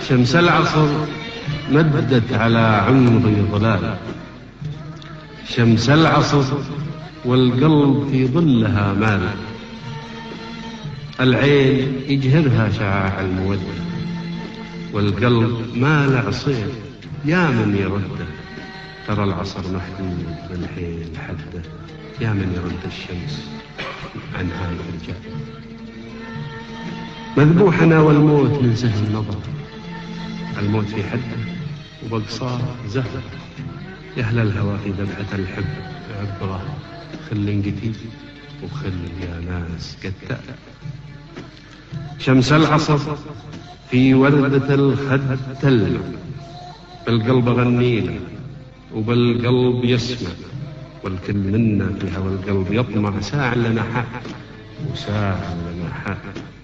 شمس العصر مدت على عمري ظلال، شمس العصر والقلب في ظلها مال، العين يجهرها شعاع المودة، والقلب مال عصير يا من يرده. ترى العصر محدود بالحيل حده، يا من يرد الشمس عن هاي الرجال. مذبوحنا والموت من سهل النظر، الموت في حده وبقصاه زهر، يهل الهوى في ذبحة الحب عبره، خل قتيل وخل يا ناس قتال. شمس العصر في وردة الخد تلمع، بالقلب غنينا وبالقلب يسمع، والكل منا في هوى القلب يطمع، ساع لنا حق وساع لنا حق.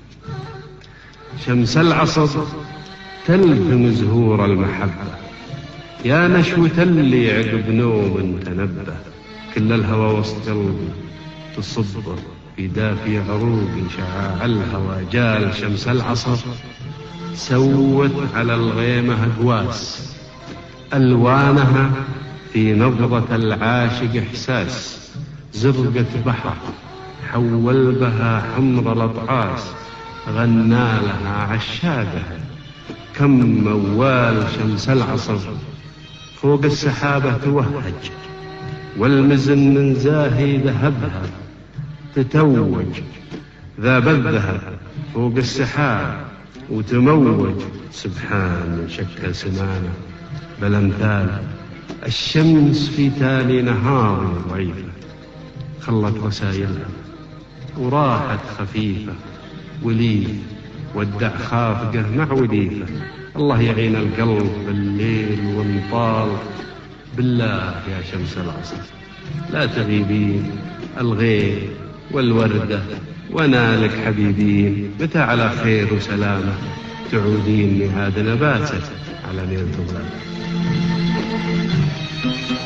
شمس العصر تلهم زهور المحبة، يا نشوة اللي عقب نوم تنبه، كل الهوى وسط قلبي تصبر في دافي عروقي شعاع الهوى جال. شمس العصر سوت على الغيمة أقواس، ألوانها في نظرة العاشق إحساس، زرقة بحر حول بها حمر الأطعاس، غنى لها عشاقها كم موال. شمس العصر فوق السحابة توهج، والمزن من زاهي ذهبها تتوج، ذاب الذهب فوق السحاب وتموج، سبحان من شكل سنانه بالأمثال. الشمس في تالي نهار ضعيفة، خلت رسائلها وراحت خفيفة، وليف ودع خافقه مع وليفة. الله يعين القلب بالليل والنطال، بالله يا شمس العصر لا تغيبين، الغيب والوردة ونالك حبيبين، متى على خير وسلامة تعودين؟ هذا نباتك على نيل ظلال.